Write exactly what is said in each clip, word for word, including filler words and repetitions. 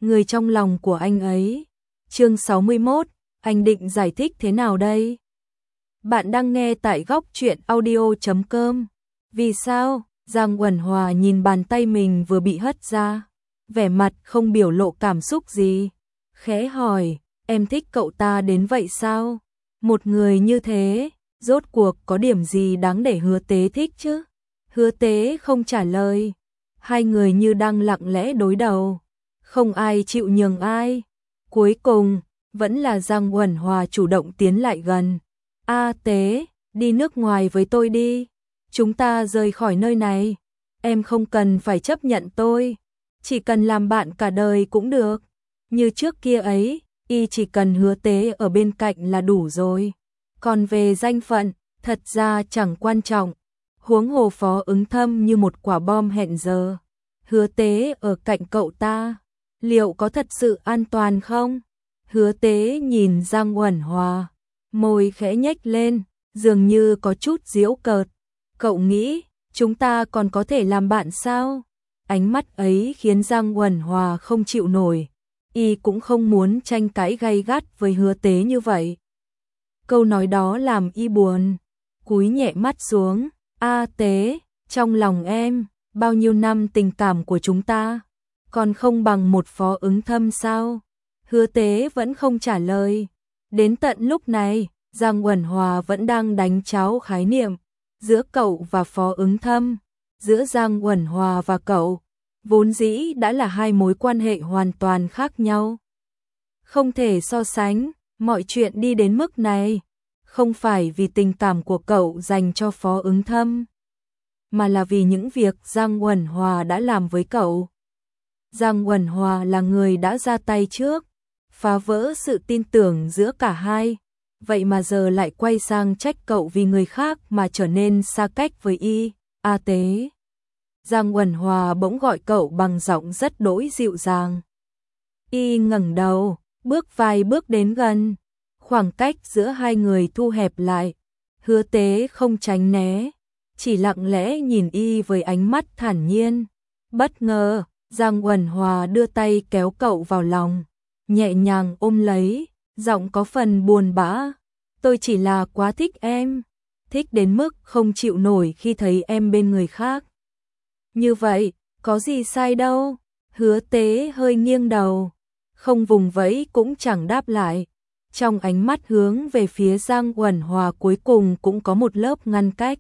người trong lòng của anh ấy. Chương sáu mươi mốt, anh định giải thích thế nào đây? Bạn đang nghe tại góc truyện audio chấm com. Vì sao? Giang Uẩn Hòa nhìn bàn tay mình vừa bị hất ra, vẻ mặt không biểu lộ cảm xúc gì, khẽ hỏi, em thích cậu ta đến vậy sao? Một người như thế, rốt cuộc có điểm gì đáng để Hứa Tế thích chứ? Hứa Tế không trả lời, hai người như đang lặng lẽ đối đầu, không ai chịu nhường ai. Cuối cùng, vẫn là Giang Uẩn Hòa chủ động tiến lại gần. A Tế, đi nước ngoài với tôi đi. Chúng ta rời khỏi nơi này. Em không cần phải chấp nhận tôi. Chỉ cần làm bạn cả đời cũng được. Như trước kia ấy, y chỉ cần Hứa Tế ở bên cạnh là đủ rồi. Còn về danh phận, thật ra chẳng quan trọng. Huống hồ Phó Ứng Thâm như một quả bom hẹn giờ. Hứa Tế ở cạnh cậu ta, liệu có thật sự an toàn không? Hứa Tế nhìn Giang Uẩn Hòa, môi khẽ nhếch lên, dường như có chút giễu cợt. Cậu nghĩ, chúng ta còn có thể làm bạn sao? Ánh mắt ấy khiến Giang Uẩn Hòa không chịu nổi. Y cũng không muốn tranh cãi gay gắt với Hứa Tế như vậy. Câu nói đó làm y buồn, cúi nhẹ mắt xuống. A Tế, trong lòng em, bao nhiêu năm tình cảm của chúng ta, còn không bằng một Phó Ứng Thâm sao? Hứa Tế vẫn không trả lời. Đến tận lúc này, Giang Uẩn Hòa vẫn đang đánh tráo khái niệm giữa cậu và Phó Ứng Thâm. Giữa Giang Uẩn Hòa và cậu, vốn dĩ đã là hai mối quan hệ hoàn toàn khác nhau. Không thể so sánh, mọi chuyện đi đến mức này, không phải vì tình cảm của cậu dành cho Phó Ứng Thâm, mà là vì những việc Giang Uẩn Hòa đã làm với cậu. Giang Uẩn Hòa là người đã ra tay trước, phá vỡ sự tin tưởng giữa cả hai, vậy mà giờ lại quay sang trách cậu vì người khác mà trở nên xa cách với y. A Tế. Giang Uẩn Hòa bỗng gọi cậu bằng giọng rất đỗi dịu dàng. Y ngẩng đầu, bước vài bước đến gần, khoảng cách giữa hai người thu hẹp lại. Hứa Tế không tránh né, chỉ lặng lẽ nhìn y với ánh mắt thản nhiên. Bất ngờ, Giang Uẩn Hòa đưa tay kéo cậu vào lòng, nhẹ nhàng ôm lấy, giọng có phần buồn bã. Tôi chỉ là quá thích em, thích đến mức không chịu nổi khi thấy em bên người khác. Như vậy, có gì sai đâu? Hứa Tế hơi nghiêng đầu, không vùng vẫy cũng chẳng đáp lại. Trong ánh mắt hướng về phía Giang Uẩn Hòa cuối cùng cũng có một lớp ngăn cách.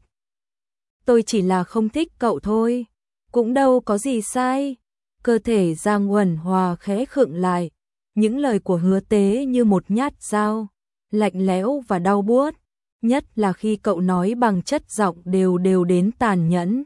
Tôi chỉ là không thích cậu thôi, cũng đâu có gì sai. Cơ thể Giang Uẩn Hòa khẽ khựng lại, những lời của Hứa Tế như một nhát dao, lạnh lẽo và đau buốt, nhất là khi cậu nói bằng chất giọng đều đều đến tàn nhẫn.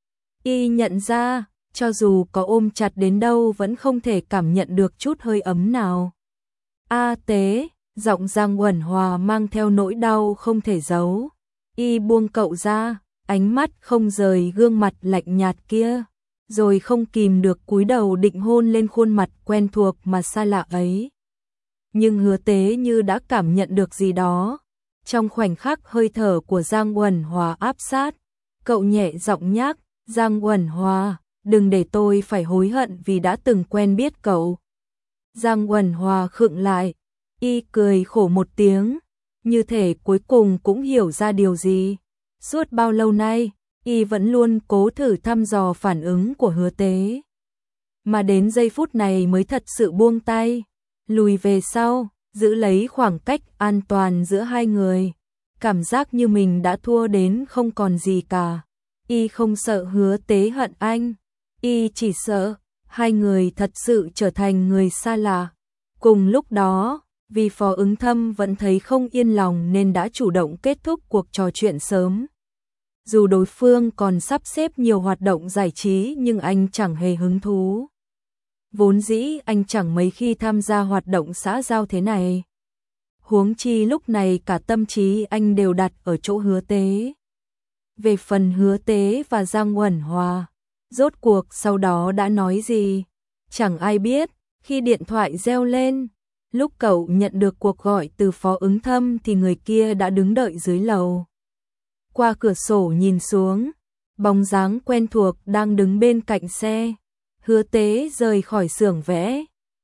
Y nhận ra, cho dù có ôm chặt đến đâu vẫn không thể cảm nhận được chút hơi ấm nào. A Tế, giọng Giang Uẩn Hòa mang theo nỗi đau không thể giấu. Y buông cậu ra, ánh mắt không rời gương mặt lạnh nhạt kia, rồi không kìm được cúi đầu định hôn lên khuôn mặt quen thuộc mà xa lạ ấy. Nhưng Hứa Tế như đã cảm nhận được gì đó. Trong khoảnh khắc hơi thở của Giang Uẩn Hòa áp sát, cậu nhẹ giọng nhắc, Giang Uẩn Hòa, đừng để tôi phải hối hận vì đã từng quen biết cậu. Giang Uẩn Hòa khựng lại, y cười khổ một tiếng, như thể cuối cùng cũng hiểu ra điều gì. Suốt bao lâu nay, y vẫn luôn cố thử thăm dò phản ứng của Hứa Tế, mà đến giây phút này mới thật sự buông tay, lùi về sau, giữ lấy khoảng cách an toàn giữa hai người. Cảm giác như mình đã thua đến không còn gì cả. Y không sợ Hứa Tế hận anh, y chỉ sợ hai người thật sự trở thành người xa lạ. Cùng lúc đó, vì Phó Ứng Thâm vẫn thấy không yên lòng nên đã chủ động kết thúc cuộc trò chuyện sớm. Dù đối phương còn sắp xếp nhiều hoạt động giải trí nhưng anh chẳng hề hứng thú. Vốn dĩ anh chẳng mấy khi tham gia hoạt động xã giao thế này. Huống chi lúc này cả tâm trí anh đều đặt ở chỗ Hứa Tế. Về phần Hứa Tế và Giang Uẩn Hòa, rốt cuộc sau đó đã nói gì? Chẳng ai biết. Khi điện thoại reo lên, lúc cậu nhận được cuộc gọi từ Phó Ứng Thâm thì người kia đã đứng đợi dưới lầu. Qua cửa sổ nhìn xuống, bóng dáng quen thuộc đang đứng bên cạnh xe. Hứa Tế rời khỏi xưởng vẽ,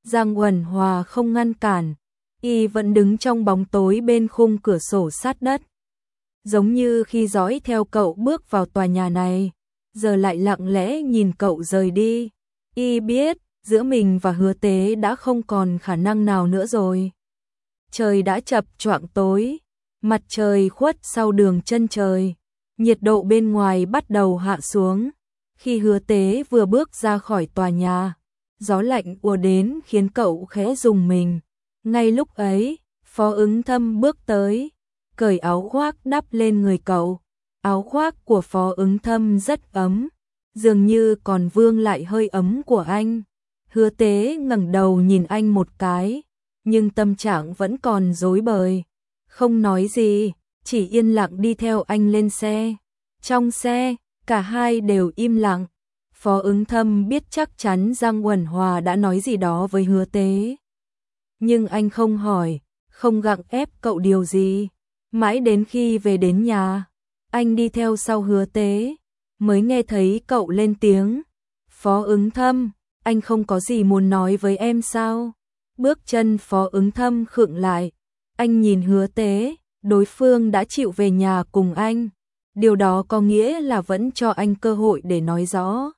Giang Uẩn Hòa không ngăn cản, y vẫn đứng trong bóng tối bên khung cửa sổ sát đất. Giống như khi dõi theo cậu bước vào tòa nhà này, giờ lại lặng lẽ nhìn cậu rời đi. Y biết, giữa mình và Hứa Tế đã không còn khả năng nào nữa rồi. Trời đã chập choạng tối, mặt trời khuất sau đường chân trời, nhiệt độ bên ngoài bắt đầu hạ xuống. Khi Hứa Tế vừa bước ra khỏi tòa nhà, gió lạnh ùa đến khiến cậu khẽ rùng mình. Ngay lúc ấy, Phó Ứng Thâm bước tới, cởi áo khoác đắp lên người cậu. Áo khoác của Phó Ứng Thâm rất ấm, dường như còn vương lại hơi ấm của anh. Hứa Tế ngẩng đầu nhìn anh một cái, nhưng tâm trạng vẫn còn rối bời, không nói gì, chỉ yên lặng đi theo anh lên xe. Trong xe, cả hai đều im lặng. Phó Ứng Thâm biết chắc chắn Giang Uẩn Hòa đã nói gì đó với Hứa Tế, nhưng anh không hỏi, không gặng ép cậu điều gì. Mãi đến khi về đến nhà, anh đi theo sau Hứa Tế, mới nghe thấy cậu lên tiếng. Phó Ứng Thâm, anh không có gì muốn nói với em sao? Bước chân Phó Ứng Thâm khựng lại, anh nhìn Hứa Tế, đối phương đã chịu về nhà cùng anh. Điều đó có nghĩa là vẫn cho anh cơ hội để nói rõ,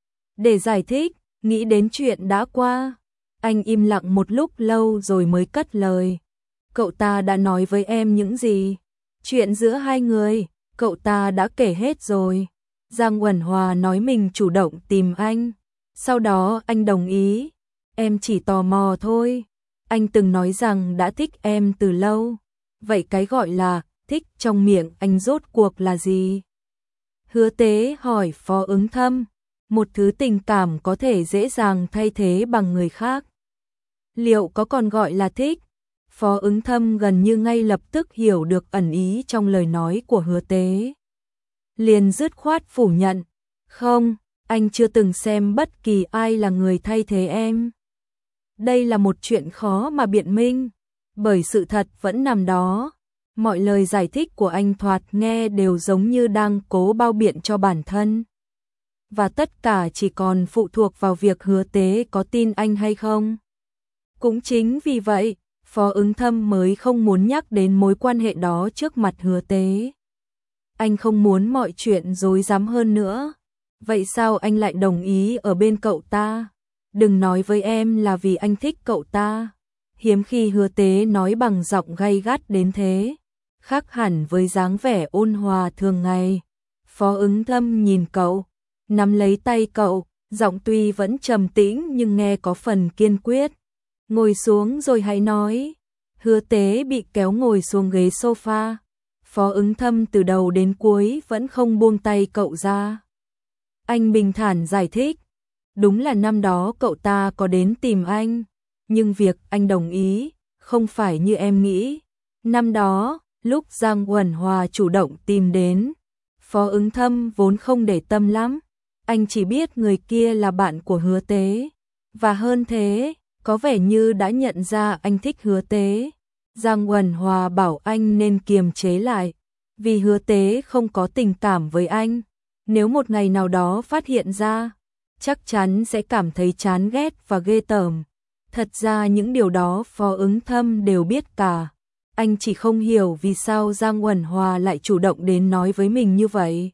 để giải thích, nghĩ đến chuyện đã qua. Anh im lặng một lúc lâu rồi mới cất lời. Cậu ta đã nói với em những gì? Chuyện giữa hai người, cậu ta đã kể hết rồi. Giang Uẩn Hòa nói mình chủ động tìm anh, sau đó anh đồng ý. Em chỉ tò mò thôi. Anh từng nói rằng đã thích em từ lâu. Vậy cái gọi là thích trong miệng anh rốt cuộc là gì? Hứa Tế hỏi Phó Ứng Thâm. Một thứ tình cảm có thể dễ dàng thay thế bằng người khác, liệu có còn gọi là thích? Phó Ứng Thâm gần như ngay lập tức hiểu được ẩn ý trong lời nói của Hứa Tế, liền dứt khoát phủ nhận. Không, anh chưa từng xem bất kỳ ai là người thay thế em. Đây là một chuyện khó mà biện minh, bởi sự thật vẫn nằm đó. Mọi lời giải thích của anh thoạt nghe đều giống như đang cố bao biện cho bản thân. Và tất cả chỉ còn phụ thuộc vào việc Hứa Tế có tin anh hay không. Cũng chính vì vậy, Phó Ứng Thâm mới không muốn nhắc đến mối quan hệ đó trước mặt Hứa Tế. Anh không muốn mọi chuyện rối rắm hơn nữa. Vậy sao anh lại đồng ý ở bên cậu ta? Đừng nói với em là vì anh thích cậu ta. Hiếm khi Hứa Tế nói bằng giọng gay gắt đến thế, khác hẳn với dáng vẻ ôn hòa thường ngày. Phó Ứng Thâm nhìn cậu, nắm lấy tay cậu, giọng tuy vẫn trầm tĩnh nhưng nghe có phần kiên quyết. Ngồi xuống rồi hãy nói. Hứa Tế bị kéo ngồi xuống ghế sofa. Phó Ứng Thâm từ đầu đến cuối vẫn không buông tay cậu ra. Anh bình thản giải thích. Đúng là năm đó cậu ta có đến tìm anh, nhưng việc anh đồng ý không phải như em nghĩ. Năm đó, lúc Giang Uẩn Hòa chủ động tìm đến, Phó Ứng Thâm vốn không để tâm lắm. Anh chỉ biết người kia là bạn của Hứa Tế, và hơn thế, có vẻ như đã nhận ra anh thích Hứa Tế. Giang Uẩn Hòa bảo anh nên kiềm chế lại, vì Hứa Tế không có tình cảm với anh. Nếu một ngày nào đó phát hiện ra, chắc chắn sẽ cảm thấy chán ghét và ghê tởm. Thật ra những điều đó Phó Ứng Thâm đều biết cả. Anh chỉ không hiểu vì sao Giang Uẩn Hòa lại chủ động đến nói với mình như vậy.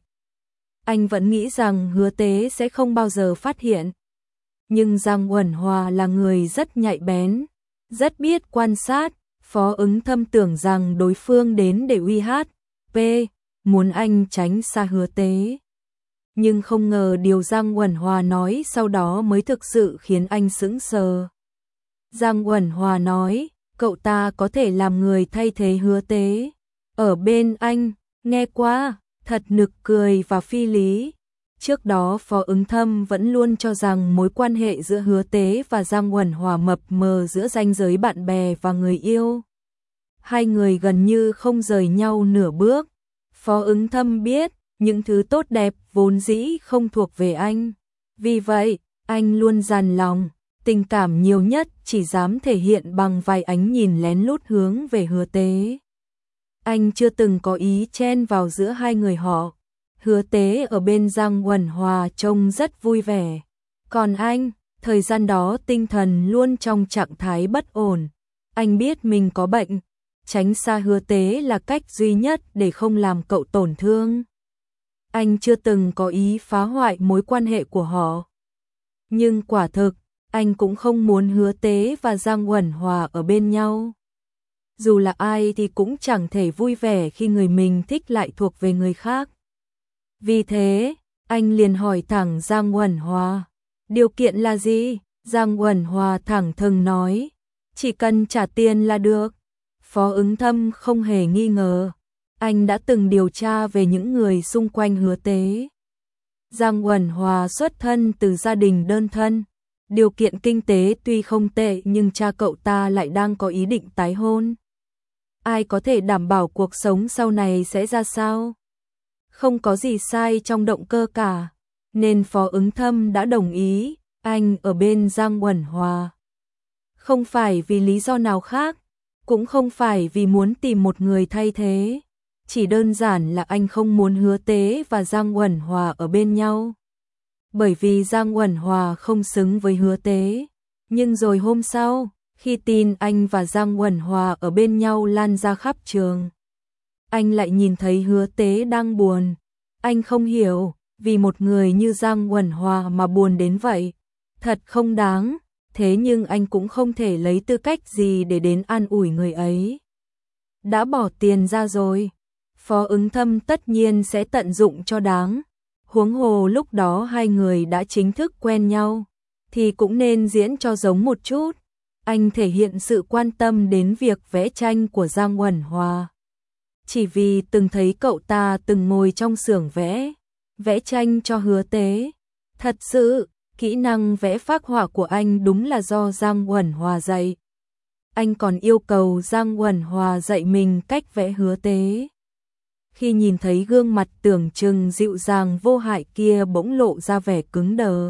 Anh vẫn nghĩ rằng Hứa Tế sẽ không bao giờ phát hiện. Nhưng Giang Uẩn Hòa là người rất nhạy bén, rất biết quan sát. Phó Ứng Thâm tưởng rằng đối phương đến để uy hát, p, muốn anh tránh xa Hứa Tế. Nhưng không ngờ điều Giang Uẩn Hòa nói sau đó mới thực sự khiến anh sững sờ. Giang Uẩn Hòa nói, cậu ta có thể làm người thay thế Hứa Tế ở bên anh. Nghe qua, thật nực cười và phi lý. Trước đó Phó Ứng Thâm vẫn luôn cho rằng mối quan hệ giữa Hứa Tế và Giang Uẩn Hòa mập mờ giữa ranh giới bạn bè và người yêu. Hai người gần như không rời nhau nửa bước. Phó Ứng Thâm biết, những thứ tốt đẹp vốn dĩ không thuộc về anh. Vì vậy, anh luôn dằn lòng, tình cảm nhiều nhất chỉ dám thể hiện bằng vài ánh nhìn lén lút hướng về Hứa Tế. Anh chưa từng có ý chen vào giữa hai người họ. Hứa Tế ở bên Giang Uẩn Hòa trông rất vui vẻ. Còn anh, Thời gian đó tinh thần luôn trong trạng thái bất ổn. Anh biết mình có bệnh, tránh xa Hứa Tế là cách duy nhất để không làm cậu tổn thương. Anh chưa từng có ý phá hoại mối quan hệ của họ. Nhưng quả thực, anh cũng không muốn Hứa Tế và Giang Uẩn Hòa ở bên nhau. Dù là ai thì cũng chẳng thể vui vẻ khi người mình thích lại thuộc về người khác. Vì thế, anh liền hỏi thẳng Giang Uẩn Hòa. Điều kiện là gì? Giang Uẩn Hòa thẳng thừng nói. Chỉ cần trả tiền là được. Phó Ứng Thâm không hề nghi ngờ. Anh đã từng điều tra về những người xung quanh Hứa Tế. Giang Uẩn Hòa xuất thân từ gia đình đơn thân. Điều kiện kinh tế tuy không tệ nhưng cha cậu ta lại đang có ý định tái hôn. Ai có thể đảm bảo cuộc sống sau này sẽ ra sao? Không có gì sai trong động cơ cả, nên Phó Ứng Thâm đã đồng ý anh ở bên Giang Uẩn Hòa. Không phải vì lý do nào khác, cũng không phải vì muốn tìm một người thay thế, chỉ đơn giản là anh không muốn Hứa Tế và Giang Uẩn Hòa ở bên nhau. Bởi vì Giang Uẩn Hòa không xứng với Hứa Tế. Nhưng rồi hôm sau, khi tin anh và Giang Uẩn Hòa ở bên nhau lan ra khắp trường, anh lại nhìn thấy Hứa Tế đang buồn. Anh không hiểu, vì một người như Giang Uẩn Hòa mà buồn đến vậy, thật không đáng, thế nhưng anh cũng không thể lấy tư cách gì để đến an ủi người ấy. Đã bỏ tiền ra rồi, Phó Ứng Thâm tất nhiên sẽ tận dụng cho đáng. Huống hồ lúc đó hai người đã chính thức quen nhau, thì cũng nên diễn cho giống một chút. Anh thể hiện sự quan tâm đến việc vẽ tranh của Giang Uẩn Hòa. Chỉ vì từng thấy cậu ta từng ngồi trong xưởng vẽ, vẽ tranh cho Hứa Tế. Thật sự, kỹ năng vẽ phác họa của anh đúng là do Giang Uẩn Hòa dạy. Anh còn yêu cầu Giang Uẩn Hòa dạy mình cách vẽ Hứa Tế. Khi nhìn thấy gương mặt tưởng chừng dịu dàng vô hại kia bỗng lộ ra vẻ cứng đờ,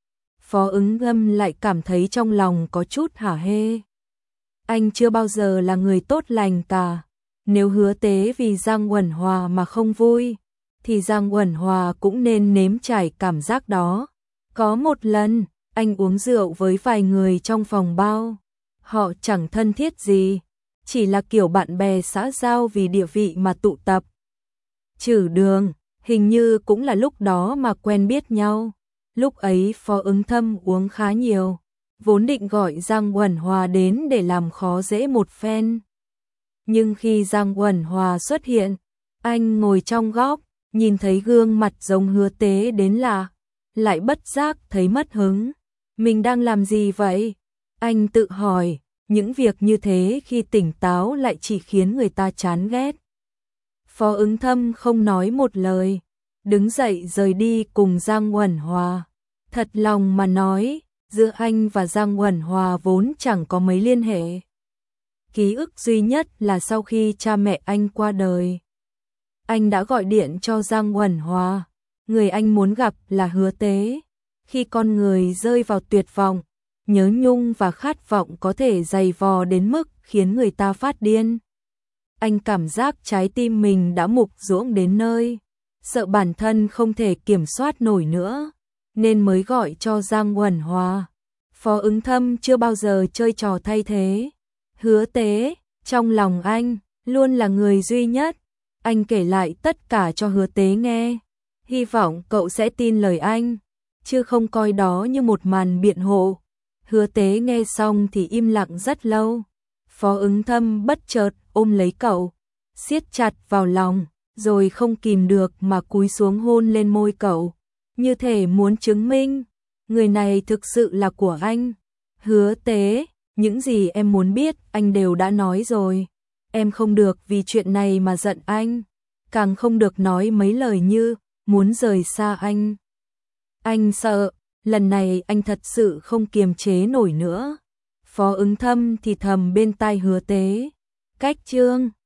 Phó Ứng Thâm lại cảm thấy trong lòng có chút hả hê. Anh chưa bao giờ là người tốt lành cả. Nếu Hứa Tế vì Giang Uẩn Hòa mà không vui, thì Giang Uẩn Hòa cũng nên nếm trải cảm giác đó. Có một lần, anh uống rượu với vài người trong phòng bao. Họ chẳng thân thiết gì, chỉ là kiểu bạn bè xã giao vì địa vị mà tụ tập. Trừ Đường, hình như cũng là lúc đó mà quen biết nhau. Lúc ấy Phó Ứng Thâm uống khá nhiều, vốn định gọi Giang Uẩn Hòa đến để làm khó dễ một phen. Nhưng khi Giang Uẩn Hòa xuất hiện, anh ngồi trong góc, nhìn thấy gương mặt giống Hứa Tế đến lạ, lại bất giác thấy mất hứng. Mình đang làm gì vậy? Anh tự hỏi, những việc như thế khi tỉnh táo lại chỉ khiến người ta chán ghét. Phó Ứng Thâm không nói một lời, đứng dậy rời đi cùng Giang Uẩn Hòa. Thật lòng mà nói, giữa anh và Giang Uẩn Hòa vốn chẳng có mấy liên hệ. Ký ức duy nhất là sau khi cha mẹ anh qua đời, anh đã gọi điện cho Giang Uẩn Hòa. Người anh muốn gặp là Hứa Tế. Khi con người rơi vào tuyệt vọng, nhớ nhung và khát vọng có thể dày vò đến mức khiến người ta phát điên. Anh cảm giác trái tim mình đã mục ruỗng đến nơi, sợ bản thân không thể kiểm soát nổi nữa, nên mới gọi cho Giang Uẩn Hòa. Phó Ứng Thâm chưa bao giờ chơi trò thay thế. Hứa Tế, trong lòng anh, luôn là người duy nhất. Anh kể lại tất cả cho Hứa Tế nghe, hy vọng cậu sẽ tin lời anh, chứ không coi đó như một màn biện hộ. Hứa Tế nghe xong thì im lặng rất lâu. Phó Ứng Thâm bất chợt ôm lấy cậu, siết chặt vào lòng, rồi không kìm được mà cúi xuống hôn lên môi cậu, như thể muốn chứng minh, người này thực sự là của anh. Hứa Tế, những gì em muốn biết anh đều đã nói rồi. Em không được vì chuyện này mà giận anh, càng không được nói mấy lời như muốn rời xa anh. Anh sợ, lần này anh thật sự không kiềm chế nổi nữa. Phó Ứng Thâm thì thầm bên tai Hứa Tế. Cách chương